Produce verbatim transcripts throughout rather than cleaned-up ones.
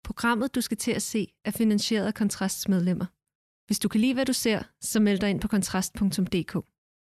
Programmet, du skal til at se, er finansieret af Kontrasts medlemmer. Hvis du kan lide, hvad du ser, så meld dig ind på kontrast punktum d k.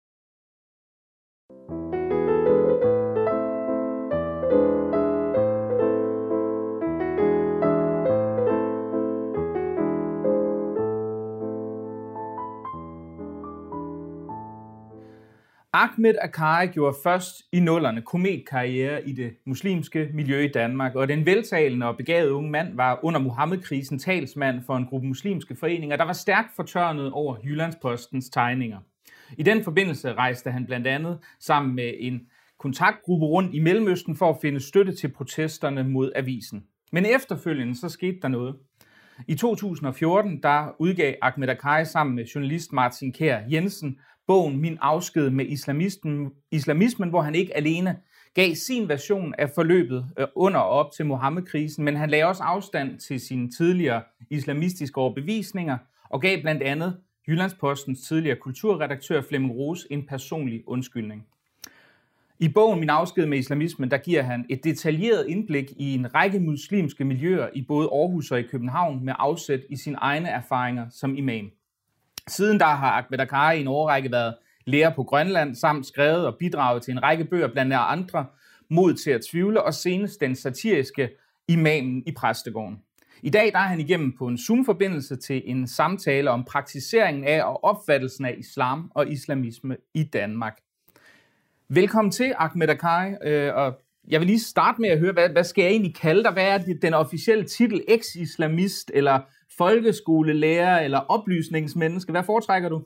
Ahmed Akkari gjorde først i nullerne kometkarriere i det muslimske miljø i Danmark, og den veltalende og begavede unge mand var under Muhammedkrisen talsmand for en gruppe muslimske foreninger, der var stærkt fortørnet over Jyllandspostens tegninger. I den forbindelse rejste han blandt andet sammen med en kontaktgruppe rundt i Mellemøsten for at finde støtte til protesterne mod avisen. Men efterfølgende så skete der noget. I to tusind og fjorten der udgav Ahmed Akkari sammen med journalist Martin Kjær Jensen bogen Min afsked med islamismen, islamismen, hvor han ikke alene gav sin version af forløbet under og op til Muhammedkrisen, men han lagde også afstand til sine tidligere islamistiske overbevisninger og gav blandt andet Jyllandspostens tidligere kulturredaktør Flemming Rose en personlig undskyldning. I bogen Min afsked med islamismen, der giver han et detaljeret indblik i en række muslimske miljøer i både Aarhus og i København med afsæt i sine egne erfaringer som imam. Siden der har Ahmed Akkari i en årrække været lærer på Grønland, samt skrevet og bidraget til en række bøger, blandt andre Mod til at tvivle og senest den satiriske Imamen i Præstegården. I dag der er han igennem på en Zoom-forbindelse til en samtale om praktiseringen af og opfattelsen af islam og islamisme i Danmark. Velkommen til, Ahmed Akkari, og jeg vil lige starte med at høre, hvad, hvad skal jeg egentlig kalde dig? Hvad er den officielle titel? Eks-islamist, eller folkeskolelærer, eller oplysningsmenneske? Hvad foretrækker du?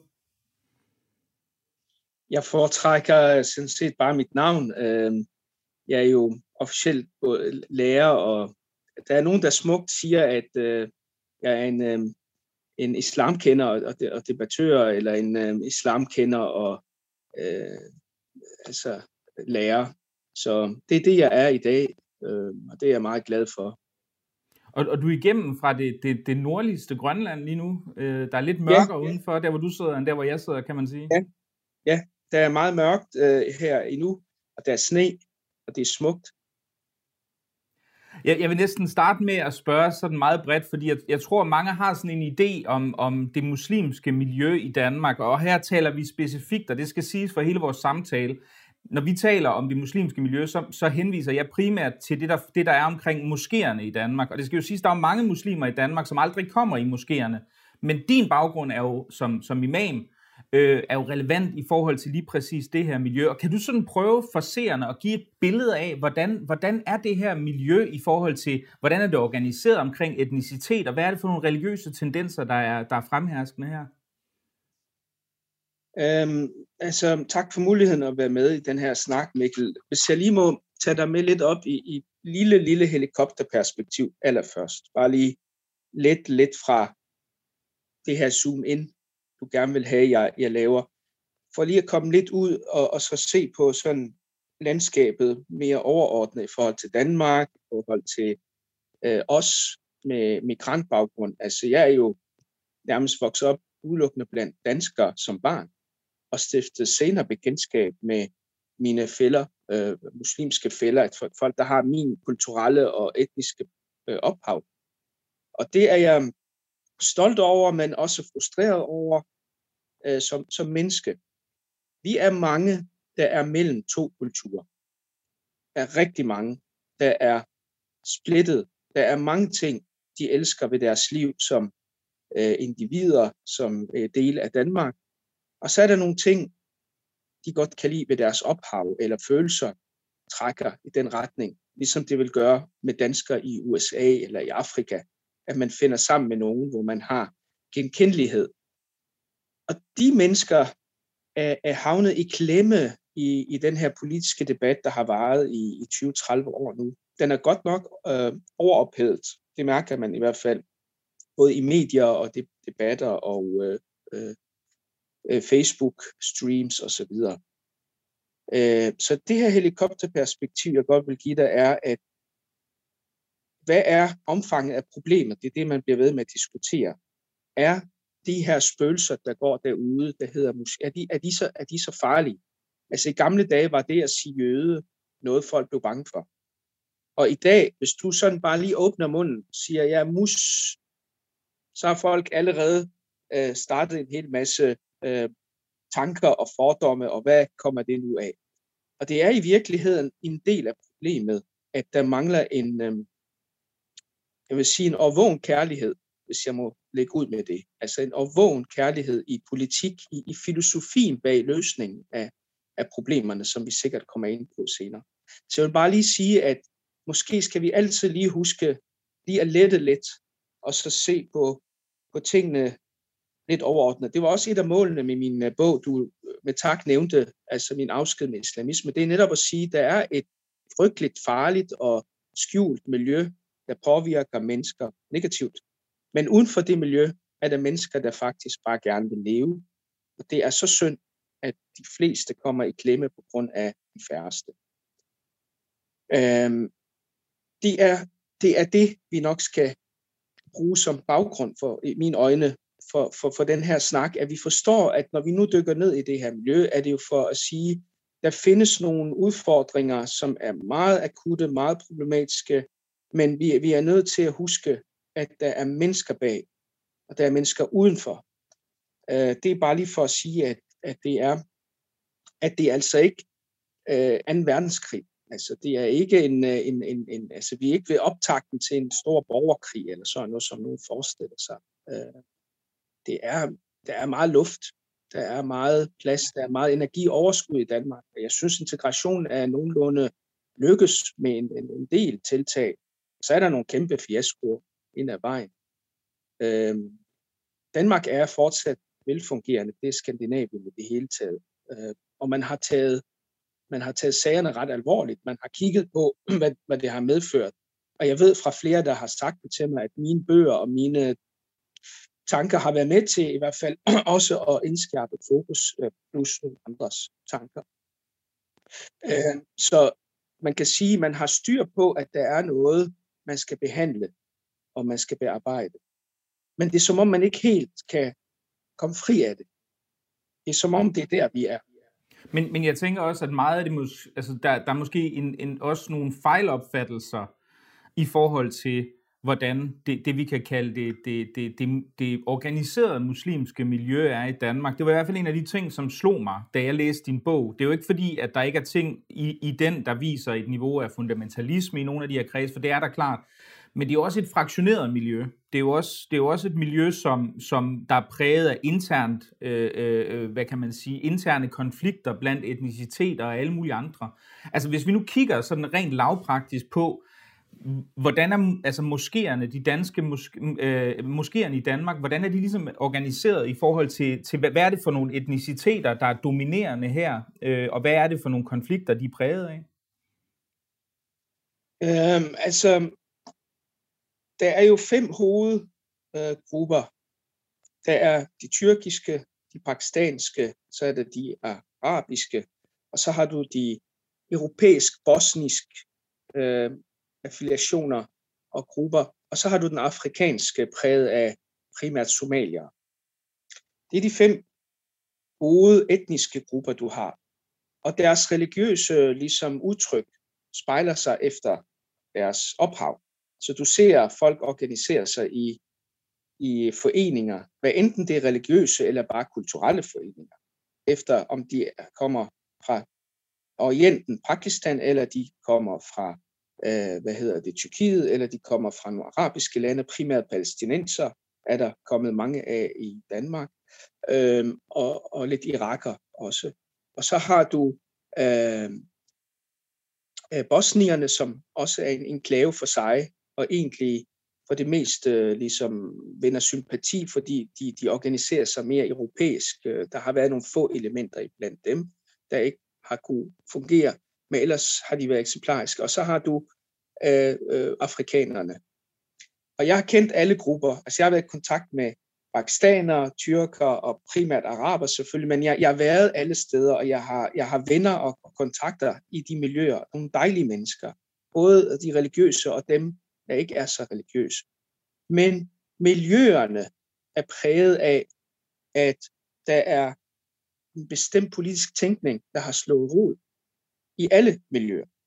Jeg foretrækker sådan set bare mit navn. Jeg er jo officielt lærer, og der er nogen, der smukt siger, at jeg er en, en islamkender og debattør, eller en islamkender og øh, altså lærer. Så det er det, jeg er i dag, øh, og det er jeg meget glad for. Og, og du er igennem fra det, det, det nordligste Grønland lige nu. Øh, der er lidt mørkere ja, udenfor, der hvor du sidder, end der hvor jeg sidder, kan man sige. Ja, ja, der er meget mørkt øh, her endnu, og der er sne, og det er smukt. Jeg, jeg vil næsten starte med at spørge sådan meget bredt, fordi jeg, jeg tror, mange har sådan en idé om, om det muslimske miljø i Danmark, og her taler vi specifikt, og det skal siges for hele vores samtale. Når vi taler om det muslimske miljø, så, så henviser jeg primært til det der, det, der er omkring moskéerne i Danmark. Og det skal jo siges, der er mange muslimer i Danmark, som aldrig kommer i moskéerne. Men din baggrund er jo som, som imam, øh, er jo relevant i forhold til lige præcis det her miljø. Og kan du sådan prøve for seerne at give et billede af, hvordan, hvordan er det her miljø i forhold til, hvordan er det organiseret omkring etnicitet, og hvad er det for nogle religiøse tendenser, der er, der er fremherskende her? Øhm, altså, tak for muligheden at være med i den her snak, Mikkel. Hvis jeg lige må tage dig med lidt op i, i lille, lille helikopterperspektiv allerførst. Bare lige lidt, lidt fra det her zoom-in, du gerne vil have, jeg, jeg laver. For lige at komme lidt ud og, og så se på sådan landskabet mere overordnet i forhold til Danmark, i forhold til øh, os med migrantbaggrund. Altså, jeg er jo nærmest vokset op udelukkende blandt danskere som barn, og stiftede senere bekendtskab med mine fæller, øh, muslimske fæller, folk, der har min kulturelle og etniske øh, ophav. Og det er jeg stolt over, men også frustreret over øh, som, som menneske. Vi er mange, der er mellem to kulturer. Der er rigtig mange, der er splittet. Der er mange ting, de elsker ved deres liv som øh, individer, som øh, del af Danmark. Og så er der nogle ting, de godt kan lide ved deres ophav eller følelser, trækker i den retning, ligesom det vil gøre med danskere i U S A eller i Afrika, at man finder sammen med nogen, hvor man har genkendelighed. Og de mennesker er, er havnet i klemme i, i den her politiske debat, der har varet i, i tyve til tredive år nu. Den er godt nok øh, overophedet. Det mærker man i hvert fald, både i medier og debatter og øh, øh, Facebook-streams osv. Så det her helikopterperspektiv, jeg godt vil give dig, er, at hvad er omfanget af problemet? Det er det, man bliver ved med at diskutere. Er de her spøgelser, der går derude, der hedder, er de, er de, så, er de så farlige? Altså i gamle dage var det at sige jøde noget, folk blev bange for. Og i dag, hvis du sådan bare lige åbner munden, siger jeg ja, mus, så har folk allerede øh, startet en hel masse øh, tanker og fordomme, og hvad kommer det nu af? Og det er i virkeligheden en del af problemet, at der mangler en, øh, jeg vil sige en overvågen kærlighed, hvis jeg må lægge ud med det. Altså en overvågen kærlighed i politik, i, i filosofien bag løsningen af, af problemerne, som vi sikkert kommer ind på senere. Så jeg vil bare lige sige, at måske skal vi altid lige huske, lige at lette lidt, og så se på, på tingene lidt overordnet. Det var også et af målene med min uh, bog, du med tak nævnte, altså min afsked med islamisme. Det er netop at sige, at der er et frygteligt, farligt og skjult miljø, der påvirker mennesker negativt. Men uden for det miljø er der mennesker, der faktisk bare gerne vil leve. Og det er så synd, at de fleste kommer i klemme på grund af de færreste. Øhm, det, er, det er det, vi nok skal bruge som baggrund for, i mine øjne, for, for, for den her snak, at vi forstår, at når vi nu dykker ned i det her miljø, er det jo for at sige, der findes nogle udfordringer, som er meget akutte, meget problematiske, men vi, vi er nødt til at huske, at der er mennesker bag, og der er mennesker udenfor. Uh, det er bare lige for at sige, at, at, det, er, at det er altså ikke uh, anden verdenskrig. Altså, det er ikke en, en, en, en, altså, vi er ikke ved optakten til en stor borgerkrig, eller sådan noget, som nogen forestiller sig. Uh, det er, der er meget luft, der er meget plads, der er meget energioverskud i Danmark. Og jeg synes, integration er nogenlunde lykkes med en, en, en del tiltag. Så er der nogle kæmpe fiaskoer ind ad vejen. Uh, Danmark er fortsat velfungerende, det er Skandinavien i det hele taget. Uh, og man har taget Man har taget sagerne ret alvorligt. Man har kigget på, hvad, hvad det har medført. Og jeg ved fra flere, der har sagt det til mig, at mine bøger og mine tanker har været med til i hvert fald også at indskærpe fokus plus nogle andres tanker. Så man kan sige, at man har styr på, at der er noget, man skal behandle og man skal bearbejde. Men det er som om, man ikke helt kan komme fri af det. Det er som om, det er der, vi er. Men, men jeg tænker også, at meget af det, mås- altså der, der er måske en, en, også nogle fejlopfattelser i forhold til, hvordan det, det vi kan kalde det, det, det, det, det organiserede muslimske miljø er i Danmark. Det var i hvert fald en af de ting, som slog mig, da jeg læste din bog. Det er jo ikke fordi, at der ikke er ting i, i den, der viser et niveau af fundamentalisme i nogle af de her kreds, for det er der klart. Men det er jo også et fraktioneret miljø. Det er jo også, det er jo også et miljø, som, som der er præget af internt, øh, øh, hvad kan man sige, interne konflikter blandt etniciteter og alle mulige andre. Altså hvis vi nu kigger sådan rent lavpraktisk på, hvordan er altså moskéerne, de danske moske, øh, moskéerne i Danmark, hvordan er de ligesom organiseret i forhold til, til hvad, hvad er det for nogle etniciteter, der er dominerende her, øh, og hvad er det for nogle konflikter, de er præget af? Øhm, altså Der er jo fem hovedgrupper. Øh, der er de tyrkiske, de pakistanske, så er der de arabiske, og så har du de europæisk-bosniske øh, affiliationer og grupper, og så har du den afrikanske, præget af primært somaliere. Det er de fem hovedetniske grupper, du har. Og deres religiøse ligesom, udtryk spejler sig efter deres ophav. Så du ser folk organisere sig i, i foreninger, hvad enten det er religiøse eller bare kulturelle foreninger, efter om de kommer fra Orienten, Pakistan, eller de kommer fra, øh, hvad hedder det, Tyrkiet, eller de kommer fra nogle arabiske lande, primært palæstinenser, er der kommet mange af i Danmark, øh, og, og lidt iraker også. Og så har du øh, bosnierne, som også er en enklave for sig, og egentlig for det meste ligesom vinder sympati, fordi de, de organiserer sig mere europæisk. Der har været nogle få elementer blandt dem, der ikke har kunne fungere, men ellers har de været eksemplariske. Og så har du øh, øh, afrikanerne. Og jeg har kendt alle grupper. Altså jeg har været i kontakt med pakistanere, tyrker og primært araber selvfølgelig, men jeg, jeg har været alle steder, og jeg har, jeg har venner og, og kontakter i de miljøer. Nogle dejlige mennesker. Både de religiøse og dem, der ikke er så religiøse. Men miljøerne er præget af, at der er en bestemt politisk tænkning, der har slået rod i alle miljøer.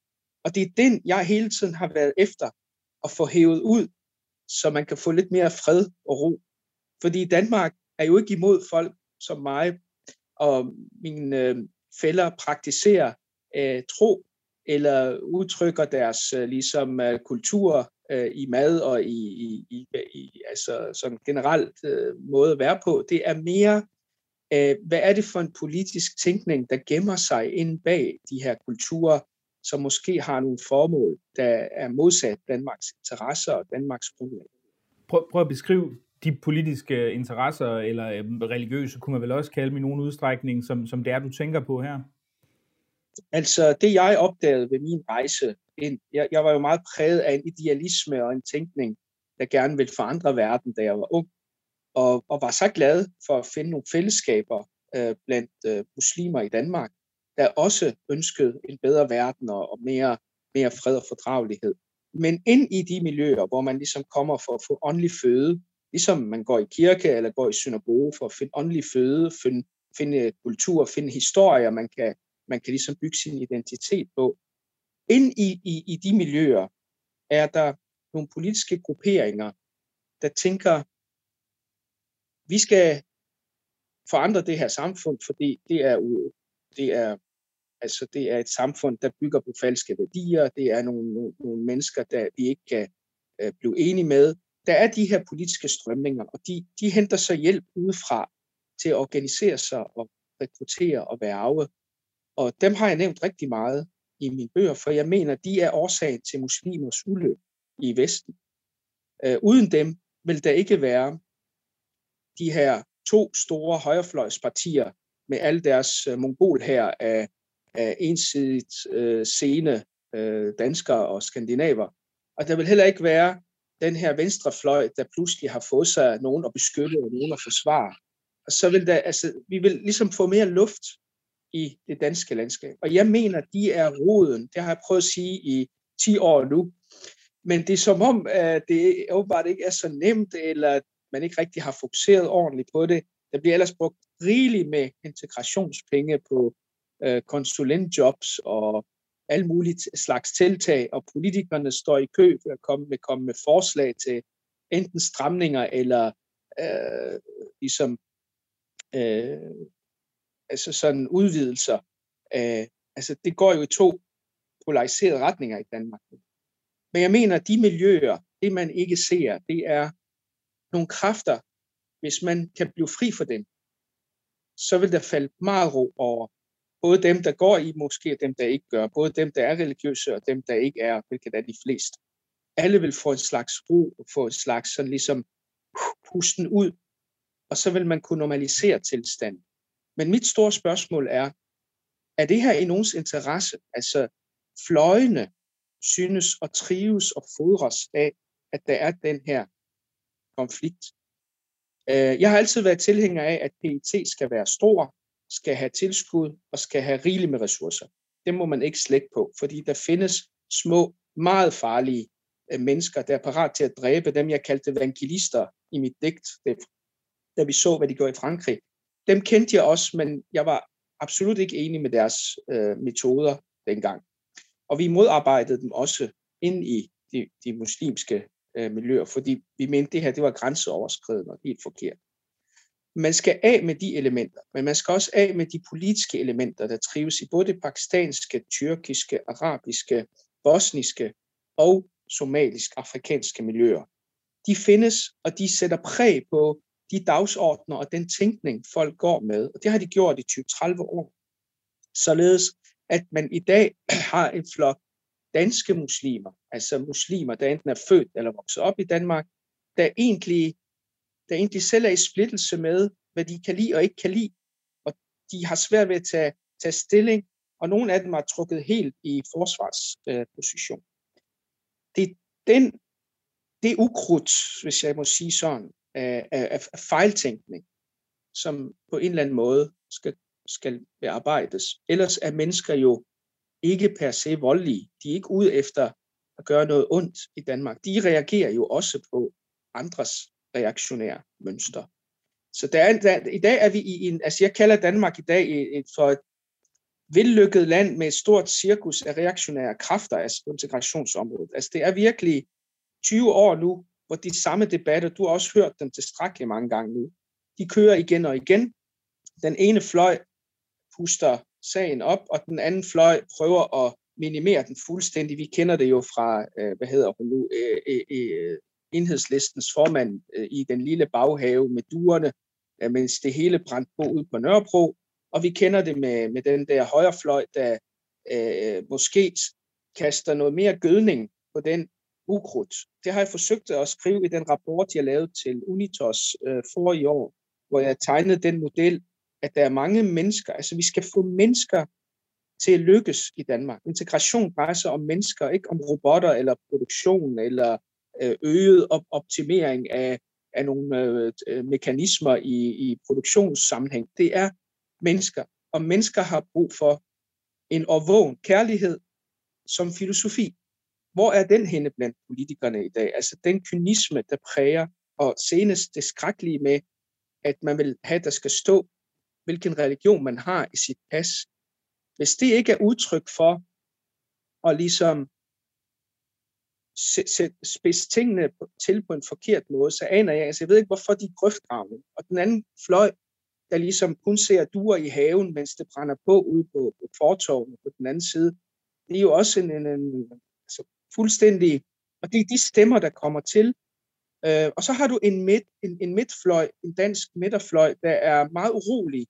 Og det er den, jeg hele tiden har været efter at få hævet ud, så man kan få lidt mere fred og ro. Fordi Danmark er jo ikke imod folk som mig, og mine øh, fæller praktiserer øh, tro, eller udtrykker deres øh, ligesom, øh, kultur øh, i mad og i, i, i, i altså, sådan generelt øh, måde at være på. Det er mere, øh, hvad er det for en politisk tænkning, der gemmer sig inde bag de her kulturer, som måske har nogle formål, der er modsat Danmarks interesser og Danmarks grundlag. Prøv, prøv at beskrive de politiske interesser, eller religiøse, kunne man vel også kalde dem i nogen udstrækning, som, som det er, du tænker på her? Altså, det jeg opdagede ved min rejse ind, jeg, jeg var jo meget præget af en idealisme og en tænkning, der gerne ville forandre verden, da jeg var ung, og, og var så glad for at finde nogle fællesskaber øh, blandt øh, muslimer i Danmark, der også ønskede en bedre verden og, og mere, mere fred og fordragelighed. Men ind i de miljøer, hvor man ligesom kommer for at få åndelig føde, ligesom man går i kirke eller går i synagoge for at finde åndelig føde, finde, finde kultur, finde historier, man kan, man kan ligesom bygge sin identitet på. Ind i, i, i de miljøer er der nogle politiske grupperinger, der tænker, vi skal forandre det her samfund, fordi det er, det er, altså det er et samfund, der bygger på falske værdier, det er nogle, nogle, nogle mennesker, der vi ikke kan øh, blive enige med. Der er de her politiske strømninger, og de, de henter så hjælp udefra til at organisere sig og rekruttere og værge. Og dem har jeg nævnt rigtig meget i mine bøger, for jeg mener, de er årsagen til muslimers ulykke i Vesten. Øh, uden dem vil der ikke være de her to store højrefløjspartier med alle deres øh, mongolhær af, af ensidigt øh, sene øh, danskere og skandinaver. Og der vil heller ikke være den her venstrefløj, der pludselig har fået sig nogen at beskytte og nogen at forsvare. Og så vil der, altså, vi vil ligesom få mere luft i det danske landskab. Og jeg mener, de er roden. Det har jeg prøvet at sige i ti år nu. Men det er som om, at det åbenbart ikke er så nemt, eller man ikke rigtig har fokuseret ordentligt på det. Der bliver ellers brugt rigeligt med integrationspenge på øh, konsulentjobs og alle mulige slags tiltag, og politikerne står i kø for at komme med, komme med forslag til enten stramninger eller øh, ligesom øh, altså sådan udvidelser. Øh, altså det går jo i to polariserede retninger i Danmark. Men jeg mener, at de miljøer, det man ikke ser, det er nogle kræfter, hvis man kan blive fri for dem, så vil der falde meget ro over både dem, der går i moské, og dem, der ikke gør, både dem, der er religiøse, og dem, der ikke er, hvilket er de fleste. Alle vil få en slags ro, og få en slags sådan ligesom pusten ud, og så vil man kunne normalisere tilstanden. Men mit store spørgsmål er, er det her i nogens interesse? Altså fløjene synes at trives og fodres af, at der er den her konflikt. Jeg har altid været tilhænger af, at P E T skal være stor, skal have tilskud og skal have rigeligt med ressourcer. Det må man ikke slække på, fordi der findes små, meget farlige mennesker, der er parat til at dræbe dem, jeg kaldte evangelister i mit digt, da vi så, hvad de gjorde i Frankrig. Dem kendte jeg også, men jeg var absolut ikke enig med deres øh, metoder dengang. Og vi modarbejdede dem også ind i de, de muslimske øh, miljøer, fordi vi mente, det her det var grænseoverskridende og helt forkert. Man skal af med de elementer, men man skal også af med de politiske elementer, der trives i både det pakistanske, tyrkiske, arabiske, bosniske og somalisk-afrikanske miljøer. De findes, og de sætter præg på de dagsordner og den tænkning, folk går med. Og det har de gjort i tyve til tredive år. Således, at man i dag har en flok danske muslimer, altså muslimer, der enten er født eller vokset op i Danmark, der egentlig, der egentlig selv er i splittelse med, hvad de kan lide og ikke kan lide. Og de har svært ved at tage, tage stilling, og nogle af dem har trukket helt i forsvarsposition. Øh, det, den, det ukrudt, hvis jeg må sige sådan, af, af, af fejltænkning, som på en eller anden måde skal, skal bearbejdes. Ellers er mennesker jo ikke per se voldelige. De er ikke ude efter at gøre noget ondt i Danmark. De reagerer jo også på andres reaktionære mønstre. Så der er, der, i dag er vi i en, altså jeg kalder Danmark i dag et, for et, vellykket land med et stort cirkus af reaktionære kræfter, altså på integrationsområdet. Altså det er virkelig tyve år nu, hvor de samme debatter, du har også hørt dem tilstrækkeligt mange gange nu, de kører igen og igen. Den ene fløj puster sagen op, og den anden fløj prøver at minimere den fuldstændig. Vi kender det jo fra, hvad hedder hun nu, Enhedslistens formand i den lille baghave med duerne, mens det hele brændte på ude på Nørrebro. Og vi kender det med, med den der højrefløj, der øh, måske kaster noget mere gødning på den ukrudt. Det har jeg forsøgt at skrive i den rapport, jeg lavede til Unitos øh, for i år, hvor jeg tegnede den model, at der er mange mennesker, altså vi skal få mennesker til at lykkes i Danmark. Integration drejer sig om mennesker, ikke om robotter eller produktion eller øh, øget op- optimering af, af nogle øh, mekanismer i, i produktionssammenhæng. Det er mennesker, og mennesker har brug for en årvågen kærlighed som filosofi. Hvor er den henne blandt politikerne i dag? Altså den kynisme, der præger, og senest det skrækkelige med, at man vil have, der skal stå, hvilken religion man har i sit pas. Hvis det ikke er udtryk for at ligesom spidse tingene til på en forkert måde, så aner jeg, altså jeg ved ikke, hvorfor de er grøftgravne. Og den anden fløj, der ligesom kun ser duer i haven, mens det brænder på ude på, på fortovene på den anden side, det er jo også en, en, en altså fuldstændig, og det er de stemmer, der kommer til. Øh, og så har du en, midt, en, en midtfløj, en dansk midterfløj, der er meget urolig,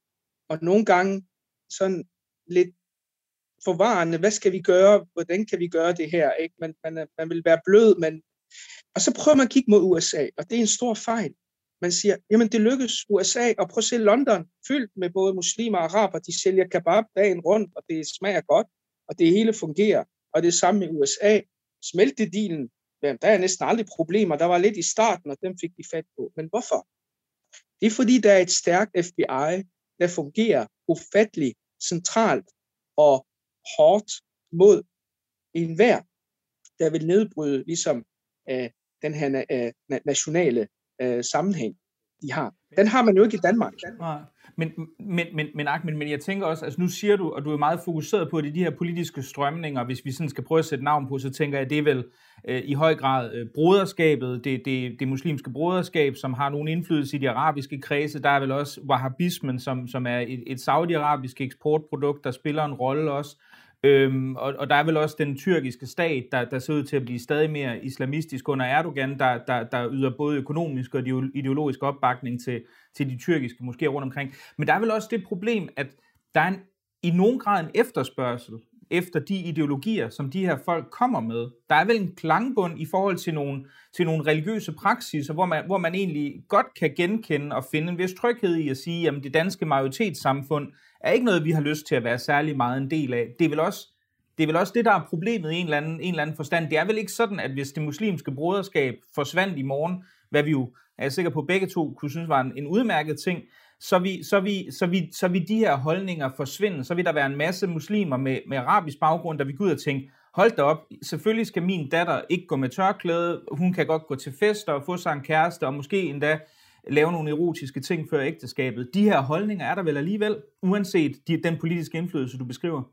og nogle gange sådan lidt forvarende, hvad skal vi gøre, hvordan kan vi gøre det her, ikke? Man, man, man vil være blød, men... og så prøver man at kigge mod U S A, og det er en stor fejl. Man siger, jamen det lykkes U S A, og prøv at se London, fyldt med både muslimer og araber, de sælger kebab dagen rundt, og det smager godt, og det hele fungerer. Og det er samme med U S A. Smeltedealen, der er næsten aldrig problemer, der var lidt i starten, og dem fik de fat på. Men hvorfor? Det er fordi, der er et stærkt F B I, der fungerer ufatteligt centralt og hårdt mod enhver, der vil nedbryde ligesom øh, den her øh, nationale øh, sammenhæng, de har. Den har man jo ikke i Danmark. Nej. Men, men, men, men, men, men jeg tænker også, altså nu siger du, og du er meget fokuseret på det, de her politiske strømninger, hvis vi sådan skal prøve at sætte navn på, så tænker jeg, at det er vel øh, i høj grad øh, broderskabet, det, det, det muslimske broderskab, som har nogen indflydelse i de arabiske kredse. Der er vel også wahhabismen, som, som er et, et saudi-arabisk eksportprodukt, der spiller en rolle også. Øhm, og, og der er vel også den tyrkiske stat, der, der ser ud til at blive stadig mere islamistisk under Erdogan, der, der, der yder både økonomisk og ideologisk opbakning til, til de tyrkiske moskéer rundt omkring. Men der er vel også det problem, at der er en, i nogen grad en efterspørgsel efter de ideologier, som de her folk kommer med. Der er vel en klangbund i forhold til nogle, til nogle religiøse praksiser, hvor man, hvor man egentlig godt kan genkende og finde en vis tryghed i at sige, at det danske majoritetssamfund er ikke noget, vi har lyst til at være særlig meget en del af. Det er vel også det, er vel også det der er problemet i en eller, anden, en eller anden forstand. Det er vel ikke sådan, at hvis det muslimske broderskab forsvandt i morgen, hvad vi jo er jeg sikker på begge to kunne synes var en, en udmærket ting, så vil så vi, så vi, så vi de her holdninger forsvinde. Så vil der være en masse muslimer med, med arabisk baggrund, der vil gå ud og tænke, hold da op, selvfølgelig skal min datter ikke gå med tørklæde, hun kan godt gå til fester og få sig en kæreste, og måske endda lave nogle erotiske ting før ægteskabet. De her holdninger er der vel alligevel, uanset de, den politiske indflydelse, du beskriver?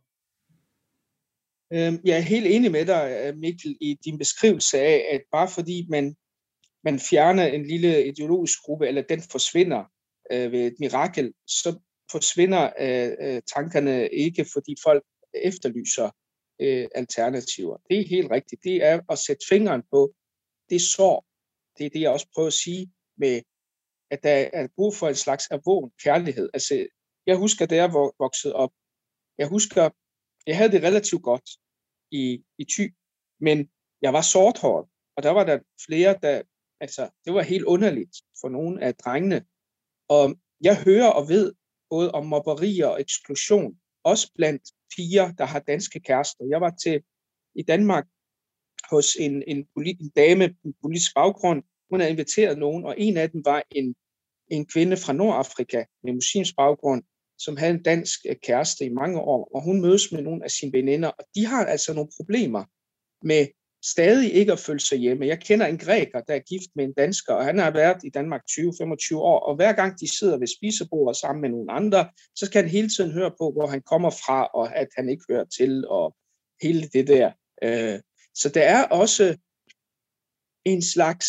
Jeg er helt enig med dig, Mikkel, i din beskrivelse af, at bare fordi man, man fjerner en lille ideologisk gruppe, eller den forsvinder øh, ved et mirakel, så forsvinder øh, tankerne ikke, fordi folk efterlyser øh, alternativer. Det er helt rigtigt. Det er at sætte fingeren på det sår. Det er det, jeg også prøver at sige med, at der er brug for en slags ervågen kærlighed. Altså, jeg husker, da jeg voksede op, jeg husker, jeg havde det relativt godt i, i Thy, men jeg var sorthåret, og der var der flere, der, altså, det var helt underligt for nogle af drengene. Og jeg hører og ved både om mobberier og eksklusion, også blandt piger, der har danske kærester. Jeg var til i Danmark hos en, en, polit, en dame med politisk baggrund. Hun havde inviteret nogen, og en af dem var en, en kvinde fra Nordafrika med muslimsk baggrund, som havde en dansk kæreste i mange år, og hun mødes med nogle af sine veninder, og de har altså nogle problemer med stadig ikke at føle sig hjemme. Jeg kender en græker, der er gift med en dansker, og han har været i Danmark tyve til femogtyve år, og hver gang de sidder ved spisebordet sammen med nogle andre, så skal han hele tiden høre på, hvor han kommer fra, og at han ikke hører til, og hele det der. Så der er også en slags,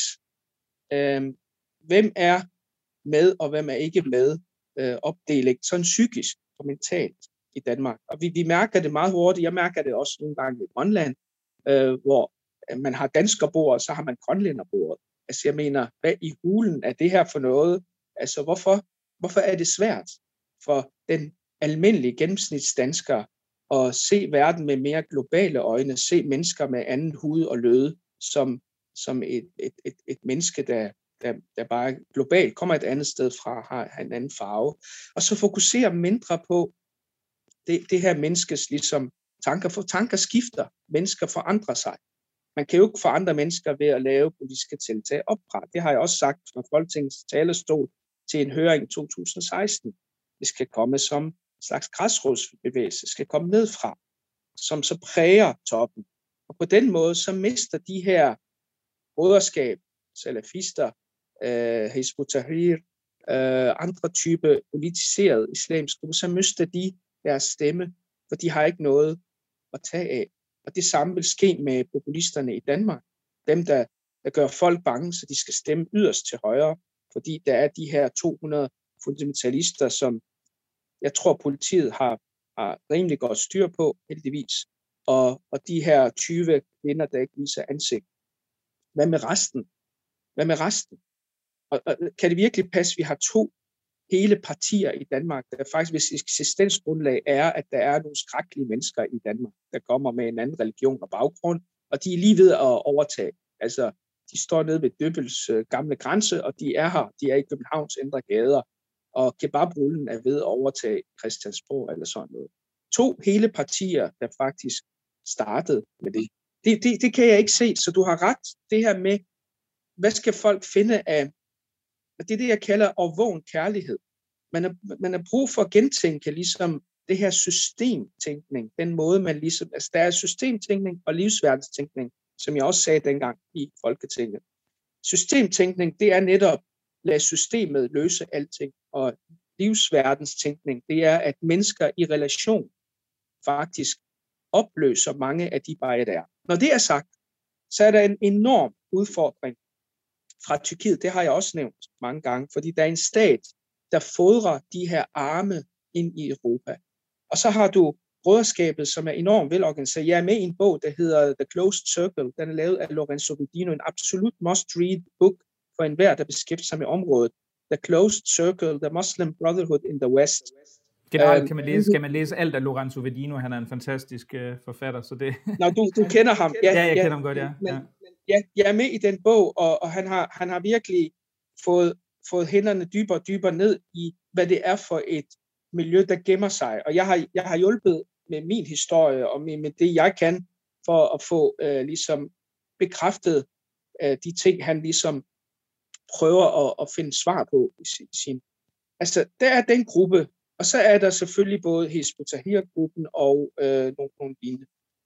øh, hvem er med, og hvem er ikke med, øh, opdeling, sådan psykisk og mentalt i Danmark. Og vi, vi mærker det meget hurtigt. Jeg mærker det også nogle gange i Grønland, øh, hvor man har danskerbord, og så har man grønlænderbordet. Altså jeg mener, hvad i hulen er det her for noget? Altså hvorfor, hvorfor er det svært for den almindelige gennemsnitsdansker at se verden med mere globale øjne, se mennesker med anden hud og lød, som, som et, et, et, et menneske, der, der, der bare globalt kommer et andet sted fra, har, har en anden farve. Og så fokusere mindre på det, det her menneskes ligesom tanker, for tanker skifter, mennesker forandrer sig. Man kan jo ikke forandre mennesker ved at lave politiske tiltag opfra. Det har jeg også sagt fra Folketingets talerstol til en høring i to tusind og seksten. Det skal komme som en slags græsrodsbevægelse, skal komme nedfra, som så præger toppen. Og på den måde, så mister de her broderskab, salafister, øh, Hizb ut-Tahrir, øh, andre type politiserede islamske grupper, så mister de deres stemme, for de har ikke noget at tage af. Og det samme vil ske med populisterne i Danmark. Dem, der, der gør folk bange, så de skal stemme yderst til højre, fordi der er de her to hundrede fundamentalister, som jeg tror, politiet har, har rimelig godt styr på, heldigvis. Og, og de her tyve kvinder, der ikke viser ansigt. Hvad med resten? Hvad med resten? Og, og kan det virkelig passe, at vi har to hele partier i Danmark, der faktisk, hvis eksistensgrundlag er, at der er nogle skrækkelige mennesker i Danmark, der kommer med en anden religion og baggrund, og de er lige ved at overtage. Altså, de står nede ved Døbels øh, gamle grænse, og de er her. De er i Københavns indre gader, og kebabrullen er ved at overtage Christiansborg eller sådan noget. To hele partier, der faktisk startede med det. Det, det. det kan jeg ikke se, så du har ret. Det her med, hvad skal folk finde af, det er det, jeg kalder overvågen kærlighed. Man har, man har brug for at gentænke ligesom det her systemtænkning, den måde man ligesom, altså der er systemtænkning og livsverdenstænkning, som jeg også sagde dengang i Folketinget. Systemtænkning, det er netop, lad systemet løse alting, og livsverdenstænkning, det er, at mennesker i relation faktisk opløser mange af de barrierer, der er. Når det er sagt, så er der en enorm udfordring fra Tyrkiet, det har jeg også nævnt mange gange, fordi der er en stat, der fodrer de her arme ind i Europa. Og så har du broderskabet, som er enormt velorganiseret. Jeg er med i en bog, der hedder The Closed Circle. Den er lavet af Lorenzo Bedino, en absolut must-read book for enhver, der beskæftiger sig med området. The Closed Circle, The Muslim Brotherhood in the West. Generelt kan man læse, skal man læse alt af Lorenzo Bedino. Han er en fantastisk uh, forfatter, så det... Nå, du, du kender ham. Ja, ja jeg ja, kender ham godt, ja. Men, ja. Ja, jeg er med i den bog, og, og han, har, han har virkelig fået, fået hænderne dybere og dybere ned i, hvad det er for et miljø, der gemmer sig. Og jeg har, jeg har hjulpet med min historie og med, med det, jeg kan, for at få øh, ligesom bekræftet øh, de ting, han ligesom prøver at, at finde svar på i sin, sin. Altså, der er den gruppe, og så er der selvfølgelig både Hizb ut-Tahrir-gruppen og øh, nogle, nogle lignende.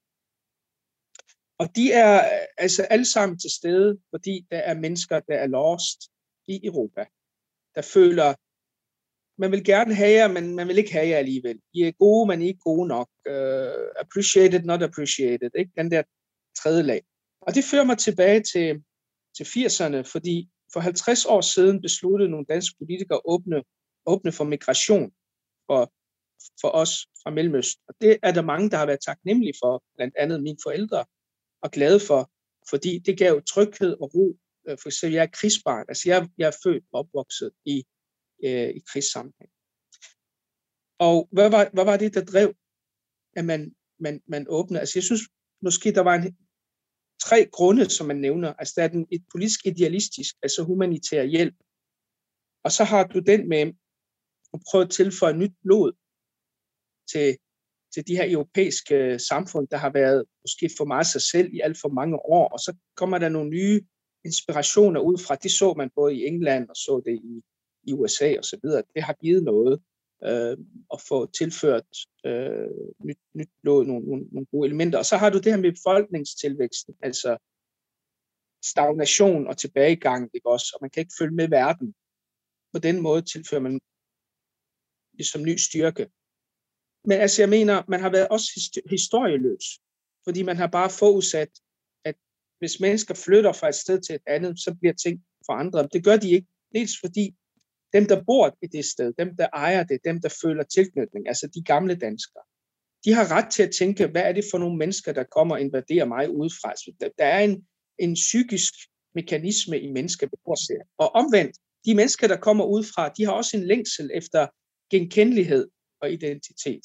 Og de er altså alle sammen til stede, fordi der er mennesker, der er lost i Europa, der føler, man vil gerne have jer, men man vil ikke have jer alligevel. I er gode, men I er ikke gode nok. Uh, appreciated, not appreciated. Ikke? Den der tredje lag. Og det fører mig tilbage til, til firserne, fordi for halvtreds år siden besluttede nogle danske politikere at åbne, åbne for migration for, for os fra Mellemøsten. Og det er der mange, der har været taknemmelige for, blandt andet mine forældre, og glade for, fordi det gav tryghed og ro. For eksempel, jeg er krigsbarn, altså jeg, jeg er født og opvokset i, øh, i krigssammenhæng. Og hvad var, hvad var det, der drev, at man, man, man åbnede? Altså jeg synes måske, der var en, tre grunde, som man nævner. Altså der er den et politisk idealistisk, altså humanitær hjælp. Og så har du den med at prøve at tilføje nyt blod til til de her europæiske samfund, der har været måske for meget sig selv i alt for mange år, og så kommer der nogle nye inspirationer ud fra. Det så man både i England og så det i, i U S A og så videre. Det har givet noget. øh, og få tilført øh, nyt, nyt blod, nogle, nogle, nogle gode elementer. Og så har du det her med befolkningstilvæksten, altså stagnation og tilbagegang, ikke også? Og man kan ikke følge med verden. På den måde tilfører man ligesom ny styrke. Men altså, jeg mener, man har været også historieløs, fordi man har bare forudsat, at hvis mennesker flytter fra et sted til et andet, så bliver ting forandret. Det gør de ikke. Dels fordi dem, der bor i det sted, dem, der ejer det, dem, der føler tilknytning, altså de gamle danskere, de har ret til at tænke, hvad er det for nogle mennesker, der kommer og invaderer mig udefra. Der, der er en, en psykisk mekanisme i mennesker, og omvendt, de mennesker, der kommer udefra, de har også en længsel efter genkendelighed og identitet.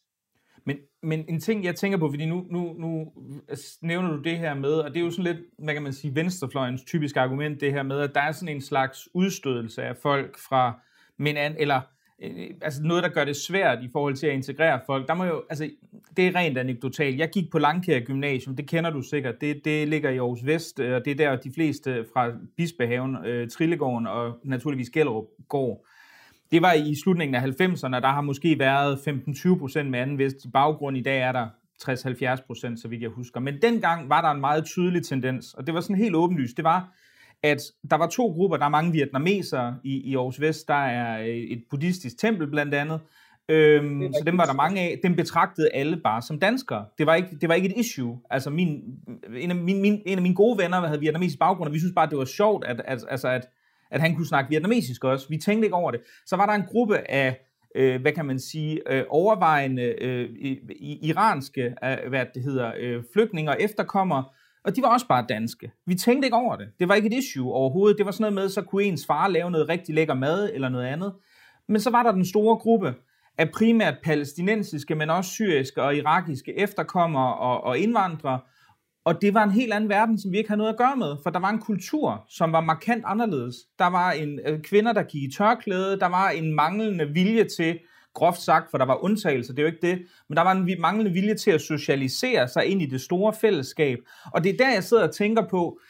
Men, men en ting, jeg tænker på, fordi nu, nu, nu nævner du det her med, og det er jo sådan lidt, hvad kan man sige, venstrefløjens typiske argument, det her med, at der er sådan en slags udstødelse af folk fra, men an, eller øh, altså noget, der gør det svært i forhold til at integrere folk. Der må jo, altså, det er rent anekdotalt. Jeg gik på Langkær Gymnasium, det kender du sikkert, det, det ligger i Aarhus Vest, og det er der de fleste fra Bispehaven, øh, Trillegården og naturligvis Gellerup går. Det var i slutningen af halvfemserne, og der har måske været femten til tyve procent med anden vest. I baggrund i dag er der tres til halvfjerds procent, så vidt jeg husker. Men dengang var der en meget tydelig tendens, og det var sådan helt åbenlyst. Det var, at der var to grupper. Der er mange vietnamesere i, i Aarhus Vest. Der er et buddhistisk tempel blandt andet. Øhm, så dem var der mange af. Dem betragtede alle bare som danskere. Det var ikke, det var ikke et issue. Altså min, en, af min, min, en af mine gode venner havde vietnamesisk baggrund, og vi synes bare, det var sjovt, at, at, altså at at han kunne snakke vietnamesisk også. Vi tænkte ikke over det. Så var der en gruppe af, øh, hvad kan man sige, øh, overvejende øh, iranske, øh, hvad det hedder, øh, flygtninge og efterkommere, og de var også bare danske. Vi tænkte ikke over det. Det var ikke et issue overhovedet. Det var sådan noget med, så kunne ens far lave noget rigtig lækker mad eller noget andet. Men så var der den store gruppe af primært palæstinensiske, men også syriske og irakiske efterkommere og, og indvandrere. Og det var en helt anden verden, som vi ikke havde noget at gøre med, for der var en kultur, som var markant anderledes. Der var en øh, kvinder, der gik i tørklæde, der var en manglende vilje til, groft sagt, for der var undtagelser, det er jo ikke det, men der var en manglende vilje til at socialisere sig ind i det store fællesskab. Og det er der, jeg sidder og tænker på,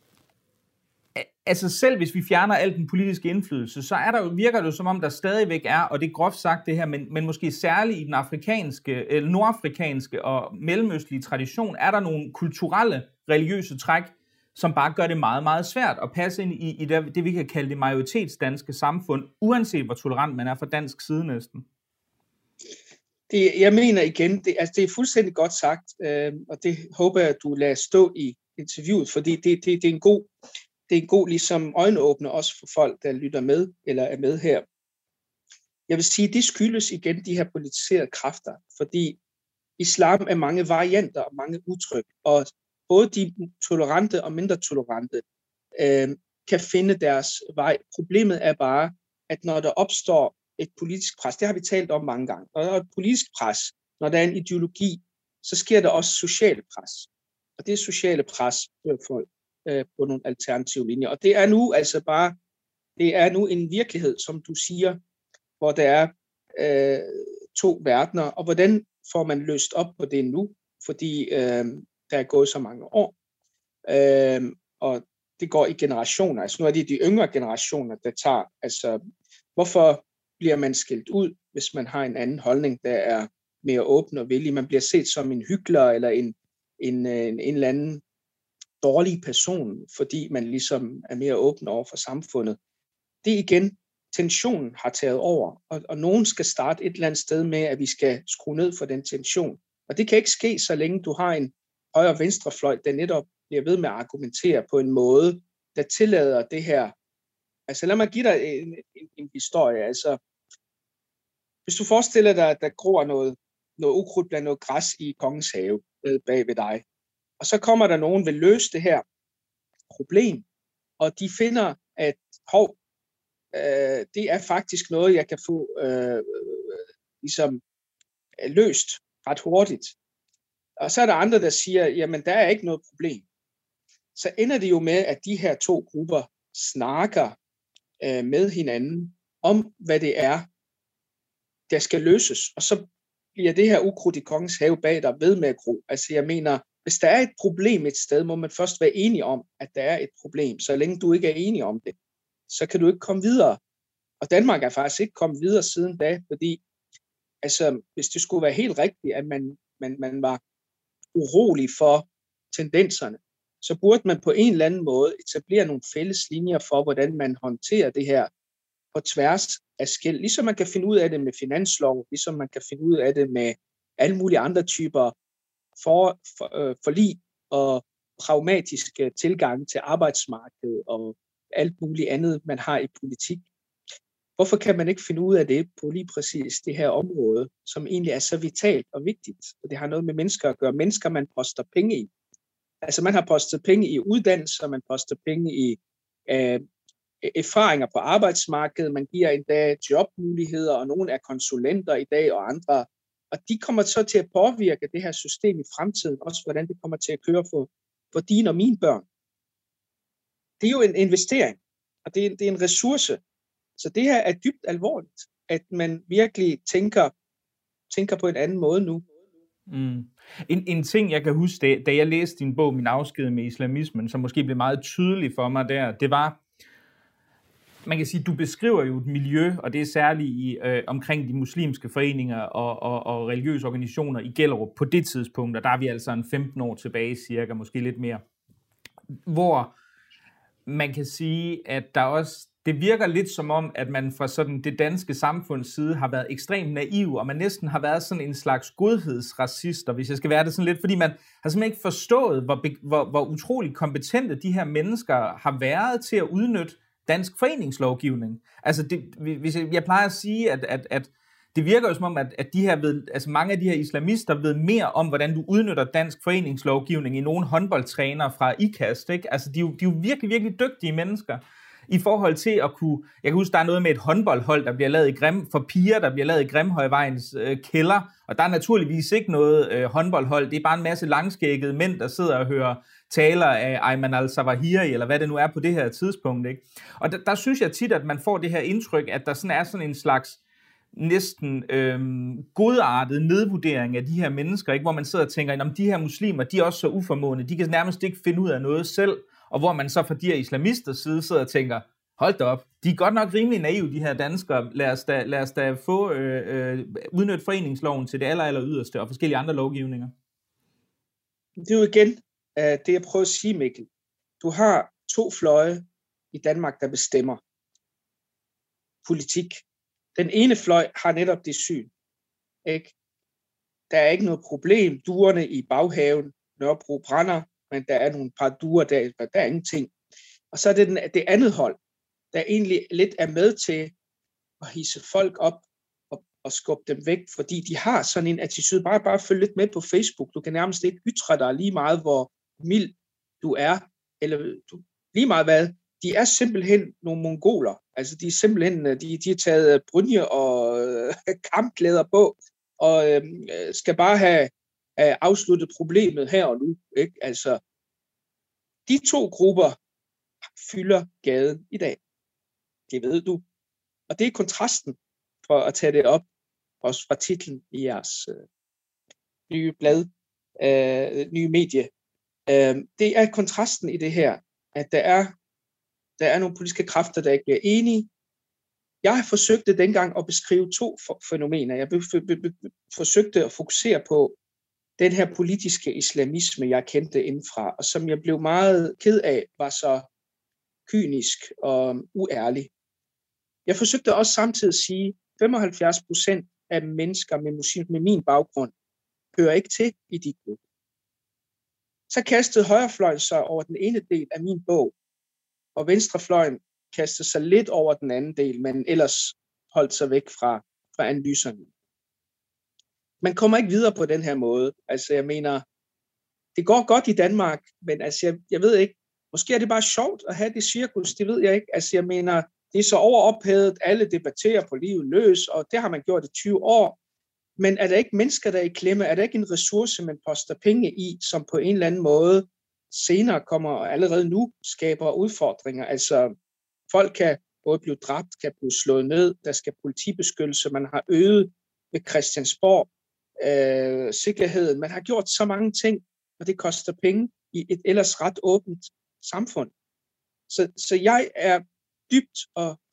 altså selv hvis vi fjerner al den politiske indflydelse, så er der jo, virker det jo som om, der stadigvæk er, og det er groft sagt det her, men, men måske særligt i den afrikanske, eller nordafrikanske og mellemøstlige tradition, er der nogle kulturelle, religiøse træk, som bare gør det meget, meget svært at passe ind i, i det, det, vi kan kalde det majoritetsdanske samfund, uanset hvor tolerant man er fra dansk side næsten. Det, jeg mener igen, det, altså det er fuldstændig godt sagt, øh, og det håber jeg, at du lader stå i interviewet, fordi det, det, det er en god... Det er en god ligesom øjenåbner også for folk, der lytter med eller er med her. Jeg vil sige, det skyldes igen de her politiserede kræfter, fordi islam er mange varianter og mange udtryk, og både de tolerante og mindre tolerante øh, kan finde deres vej. Problemet er bare, at når der opstår et politisk pres, det har vi talt om mange gange, når der er et politisk pres, når der er en ideologi, så sker der også socialt pres. Og det sociale pres for folk på nogle alternative linjer. Og det er nu altså bare, det er nu en virkelighed, som du siger, hvor der er øh, to verdener, og hvordan får man løst op på det nu, fordi øh, der er gået så mange år, øh, og det går i generationer. Altså nu er det de yngre generationer, der tager, altså hvorfor bliver man skilt ud, hvis man har en anden holdning, der er mere åben og villig? Man bliver set som en hykler eller en, en, en, en eller anden dårlig person, fordi man ligesom er mere åben over for samfundet. Det igen, tensionen har taget over, og, og nogen skal starte et eller andet sted med, at vi skal skrue ned for den tension. Og det kan ikke ske, så længe du har en højre- og venstrefløj, der netop bliver ved med at argumentere på en måde, der tillader det her. Altså lad mig give dig en, en, en historie. Altså, hvis du forestiller dig, at der gror noget, noget ukrudt blandt noget græs i Kongens Have bag ved dig, og så kommer der nogen, der vil løse det her problem, og de finder, at hov, øh, det er faktisk noget, jeg kan få øh, ligesom løst ret hurtigt. Og så er der andre, der siger, jamen der er ikke noget problem. Så ender det jo med, at de her to grupper snakker øh, med hinanden om, hvad det er, der skal løses. Og så bliver det her ukrudt i Kongens Have bag dig ved med at gro. Altså jeg mener, hvis der er et problem et sted, må man først være enig om, at der er et problem. Så længe du ikke er enig om det, så kan du ikke komme videre. Og Danmark er faktisk ikke kommet videre siden da, fordi altså, hvis det skulle være helt rigtigt, at man, man, man var urolig for tendenserne, så burde man på en eller anden måde etablere nogle fælles linjer for, hvordan man håndterer det her på tværs af skel. Ligesom man kan finde ud af det med finanslov, ligesom man kan finde ud af det med alle mulige andre typer for, for, øh, forlig og pragmatiske tilgang til arbejdsmarkedet og alt muligt andet, man har i politik. Hvorfor kan man ikke finde ud af det på lige præcis det her område, som egentlig er så vitalt og vigtigt? Og det har noget med mennesker at gøre. Mennesker, man poster penge i. Altså man har postet penge i uddannelse, man poster penge i øh, erfaringer på arbejdsmarkedet, man giver endda jobmuligheder, og nogle er konsulenter i dag og andre. Og de kommer så til at påvirke det her system i fremtiden, også hvordan det kommer til at køre for, for dine og mine børn. Det er jo en investering, og det er, det er en ressource. Så det her er dybt alvorligt, at man virkelig tænker, tænker på en anden måde nu. Mm. En, en ting, jeg kan huske, da, da jeg læste din bog, Min afsked med islamismen, som måske blev meget tydelig for mig der, det var, man kan sige, du beskriver jo et miljø, og det er særligt i, øh, omkring de muslimske foreninger og, og, og religiøse organisationer i Gellerup på det tidspunkt, og der er vi altså en femten år tilbage cirka, måske lidt mere, hvor man kan sige, at der også, det virker lidt som om, at man fra sådan det danske samfunds side har været ekstremt naiv, og man næsten har været sådan en slags godhedsracister, hvis jeg skal være det sådan lidt, fordi man har simpelthen ikke forstået, hvor, hvor, hvor utrolig kompetente de her mennesker har været til at udnytte dansk foreningslovgivning. Altså, det, hvis jeg, jeg plejer at sige, at, at, at det virker jo som om, at, at de her ved, altså mange af de her islamister ved mere om, hvordan du udnytter dansk foreningslovgivning i nogle håndboldtrænere fra IKAST, ikke? Altså, de er, jo, de er jo virkelig, virkelig dygtige mennesker i forhold til at kunne, jeg kan huske, der er noget med et håndboldhold, der bliver lavet i Grim, for piger, der bliver lavet i Grimhøjvejens øh, kælder, og der er naturligvis ikke noget øh, håndboldhold, det er bare en masse langskækkede mænd, der sidder og hører taler af Ayman al-Zawahiri, eller hvad det nu er på det her tidspunkt, ikke? Og der, der synes jeg tit, at man får det her indtryk, at der sådan er sådan en slags næsten øhm, godartet nedvurdering af de her mennesker, ikke? Hvor man sidder og tænker, at de her muslimer, de er også så uformående, de kan nærmest ikke finde ud af noget selv, og hvor man så fra de her islamisters side sidder og tænker, hold da op, de er godt nok rimelig naive, de her danskere, lad os da, lad os da få øh, øh, udnytte foreningsloven til det aller, aller yderste, og forskellige andre lovgivninger. Det er jo igen uh, det, jeg prøver at sige, Mikkel. Du har to fløje i Danmark, der bestemmer politik. Den ene fløj har netop det syn. Ikke? Der er ikke noget problem. Duerne i baghaven, Nørrebro brænder, men der er nogle par duer, der, der er ingenting. Og så er det den, det andet hold, der egentlig lidt er med til at hisse folk op og, og skubbe dem væk, fordi de har sådan en attitude. Bare, bare følg lidt med på Facebook. Du kan nærmest ikke ytre dig lige meget, hvor mild du er, eller du, lige meget hvad. De er simpelthen nogle mongoler. Altså, de er simpelthen, de, de har taget brynje og øh, kampklæder på, og øh, skal bare have, have afsluttet problemet her og nu. Ikke? Altså, de to grupper fylder gaden i dag. Det ved du. Og det er kontrasten, for at tage det op, også fra titlen i jeres øh, nye blad, øh, nye medie. Øh, det er kontrasten i det her, at der er Der er nogle politiske kræfter, der ikke er enige. Jeg forsøgte dengang at beskrive to fænomener. Jeg forsøgte at fokusere på den her politiske islamisme, jeg kendte indfra, og som jeg blev meget ked af, var så kynisk og uærlig. Jeg forsøgte også samtidig at sige, at femoghalvfjerds procent af mennesker med, muslim, med min baggrund hører ikke til i de grupper. Så kastede højrefløjen sig over den ene del af min bog, og venstrefløjen kastede sig lidt over den anden del, men ellers holdt sig væk fra, fra analyserne. Man kommer ikke videre på den her måde. Altså, jeg mener, det går godt i Danmark, men altså, jeg, jeg ved ikke, måske er det bare sjovt at have det cirkus, det ved jeg ikke. Altså, jeg mener, det er så overophedet, alle debatterer på livet løs, og det har man gjort i tyve år. Men er der ikke mennesker, der er i klemme? Er der ikke en ressource, man poster penge i, som på en eller anden måde senere kommer og allerede nu skaber udfordringer? Altså, folk kan både blive dræbt, kan blive slået ned, der skal politibeskyttelse, man har øget ved Christiansborg øh, sikkerheden, man har gjort så mange ting, og det koster penge i et ellers ret åbent samfund. Så, så jeg er dybt og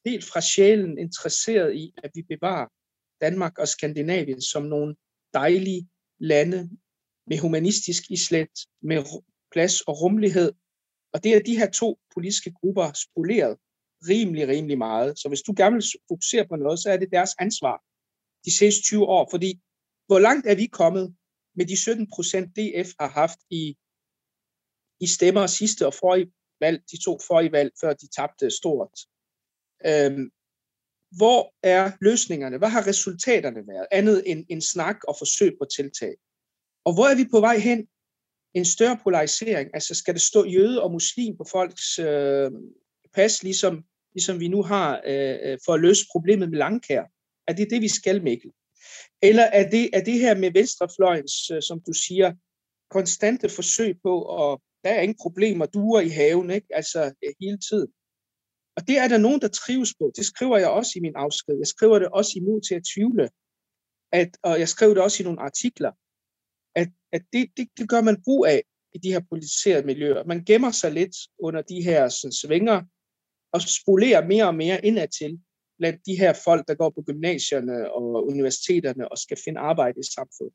helt fra sjælen interesseret i, at vi bevarer Danmark og Skandinavien som nogle dejlige lande med humanistisk islet, med plads og rummelighed. Og det er de her to politiske grupper spoleret rimelig, rimelig meget. Så hvis du gerne vil fokusere på noget, så er det deres ansvar de sidste tyve år. Fordi hvor langt er vi kommet med de sytten procent D F har haft i, i stemmer sidste og forrige valg, de to forrige valg, før de tabte stort. Øhm, hvor er løsningerne? Hvad har resultaterne været? Andet end en snak og forsøg på tiltag. Og hvor er vi på vej hen? En større polarisering. Altså skal det stå jøde og muslim på folks øh, pas, ligesom, ligesom vi nu har øh, for at løse problemet med Langkær? Er det det, vi skal, Mikkel? Eller er det, er det her med venstrefløjens, øh, som du siger, konstante forsøg på, og der er ingen problemer, duer i haven, ikke? Altså øh, hele tiden. Og det er der nogen, der trives på. Det skriver jeg også i min afsked. Jeg skriver det også i Mod til at tvivle. At, og jeg skriver det også i nogle artikler. At, at det, det, det gør man brug af i de her politiserede miljøer. Man gemmer sig lidt under de her sådan, svinger og spolerer mere og mere indadtil blandt de her folk, der går på gymnasierne og universiteterne og skal finde arbejde i samfundet.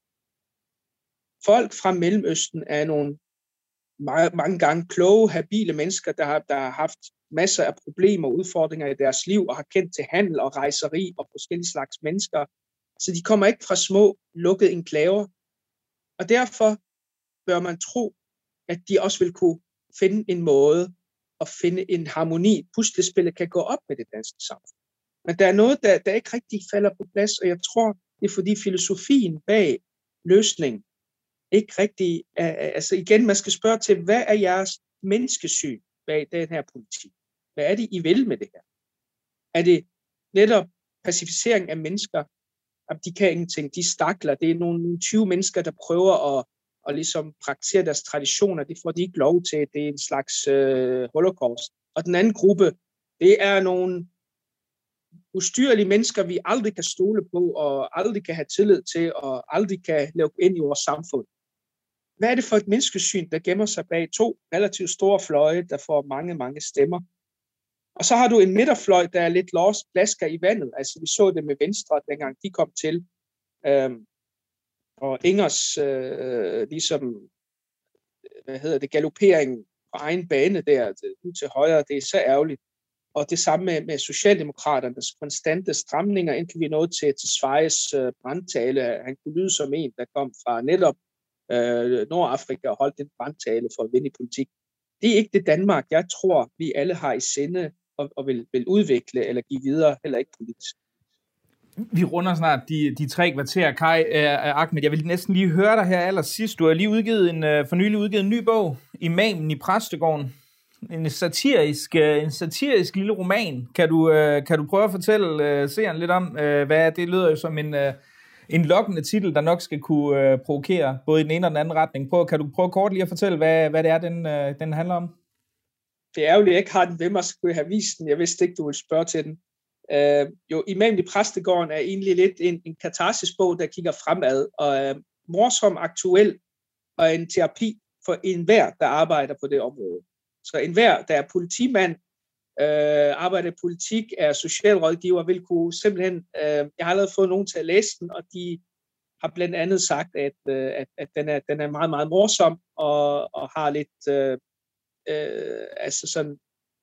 Folk fra Mellemøsten er nogle mange, mange gange kloge, habile mennesker, der har, der har haft masser af problemer og udfordringer i deres liv og har kendt til handel og rejseri og forskellige slags mennesker. Så de kommer ikke fra små, lukkede enklaver. Og derfor bør man tro, at de også vil kunne finde en måde at finde en harmoni. Puslespillet kan gå op med det danske samfund. Men der er noget, der, der ikke rigtig falder på plads, og jeg tror, det er fordi filosofien bag løsningen ikke rigtig... Altså igen, man skal spørge til, hvad er jeres menneskesyn bag den her politik? Hvad er det, I vil med det her? Er det netop pacificering af mennesker? De kan ingenting, de stakler. Det er nogle tyve mennesker, der prøver at, at ligesom praktisere deres traditioner. Det får de ikke lov til. Det er en slags øh, holocaust. Og den anden gruppe, det er nogle ustyrlige mennesker, vi aldrig kan stole på, og aldrig kan have tillid til, og aldrig kan lukke ind i vores samfund. Hvad er det for et menneskesyn, der gemmer sig bag to relativt store fløje, der får mange, mange stemmer? Og så har du en midterfløj, der er lidt lost, plasker i vandet. Altså vi så det med Venstre, dengang de kom til. Øhm, og Ingers øh, ligesom, hvad hedder det, galoppering på egen bane der, ud til højre, det er så ærgerligt. Og det samme med, med Socialdemokraternes konstante stramninger, indtil vi nåede til, til Sveriges øh, brandtale. Han kunne lyde som en, der kom fra netop øh, Nordafrika og holdt den brandtale for at vinde i politik. Det er ikke det Danmark, jeg tror, vi alle har i sinde og, og vil, vil udvikle eller give videre, heller ikke politisk. Vi runder snart de, de tre kvarterer, Kai. Uh, Ahmed, jeg vil næsten lige høre dig her allersidst. Du har lige udgivet en, uh, for nylig udgivet en ny bog, Imamen i Præstegården. En satirisk, uh, en satirisk lille roman. Kan du, uh, kan du prøve at fortælle uh, seeren lidt om, uh, hvad det lyder jo som en, uh, en lokkende titel, der nok skal kunne uh, provokere både i den ene og den anden retning. Prøv, kan du prøve kort lige at fortælle, hvad, hvad det er, den, uh, den handler om? Det er ærgerligt, at jeg ikke har den ved mig, så kunne jeg have vist den. Jeg vidste ikke, du ville spørge til den. Uh, jo, Imamen i Præstegården er egentlig lidt en, en katarsis-bog, der kigger fremad, og uh, morsom, aktuel, og en terapi for enhver, der arbejder på det område. Så enhver, der er politimand, uh, arbejder i politik, er socialrådgiver, vil kunne simpelthen, uh, jeg har allerede fået nogen til at læse den, og de har blandt andet sagt, at, uh, at, at den, er, den er meget, meget morsom, og, og har lidt, uh, uh, altså sådan,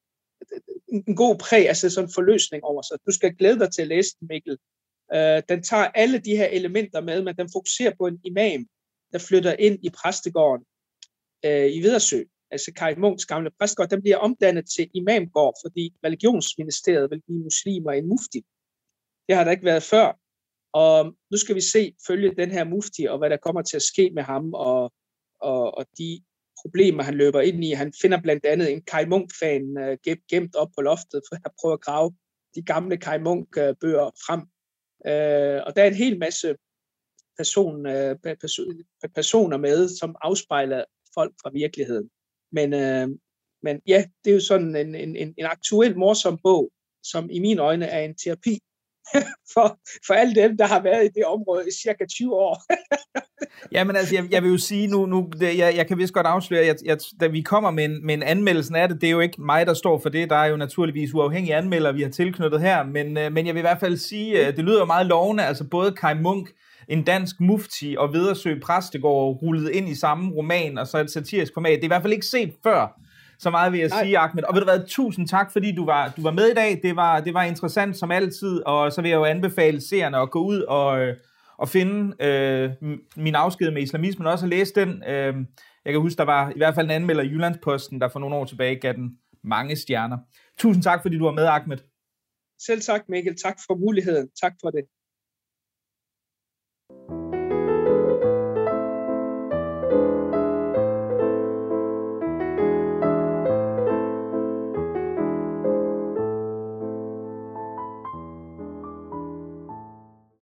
en god præg, altså sådan en forløsning over sig. Du skal glæde dig til at læse den, Mikkel. Uh, den tager alle de her elementer med, men den fokuserer på en imam, der flytter ind i præstegården uh, i Vedersø. Altså Kaj Munks gamle præstegård, den bliver omdannet til imamgård, fordi religionsministeriet vil give muslimer en mufti. Det har der ikke været før. Og nu skal vi se, følge den her mufti, og hvad der kommer til at ske med ham, og, og, og de problemer, han løber ind i. Han finder blandt andet en Kaj Munk-fan uh, gemt op på loftet, for at prøve at grave de gamle Kaj Munk-bøger frem. Uh, og der er en hel masse person, uh, perso- personer med, som afspejler folk fra virkeligheden. Men, uh, men ja, det er jo sådan en, en, en aktuel morsom bog, som i mine øjne er en terapi for, for alle dem, der har været i det område i cirka tyve år. Jamen altså, jeg, jeg vil jo sige nu, nu det, jeg, jeg kan vist godt afsløre, at jeg, da vi kommer med en, med en anmeldelse af det, det er jo ikke mig, der står for det, der er jo naturligvis uafhængige anmeldere, vi har tilknyttet her, men, men jeg vil i hvert fald sige, det lyder jo meget lovende, altså både Kaj Munk, en dansk mufti, og Vedersø Præstegård rullet ind i samme roman, og så et satirisk format, det er i hvert fald ikke set før. Så meget vil jeg Nej. sige, Ahmed. Og ved du hvad, tusind tak, fordi du var, du var med i dag. Det var, det var interessant som altid, og så vil jeg jo anbefale seerne at gå ud og, og finde øh, min afsked med islamismen, og også at læse den. Øh, jeg kan huske, der var i hvert fald en anmelder i Jyllandsposten, der for nogle år tilbage gav den mange stjerner. Tusind tak, fordi du var med, Ahmed. Selv tak, Mikkel. Tak for muligheden. Tak for det.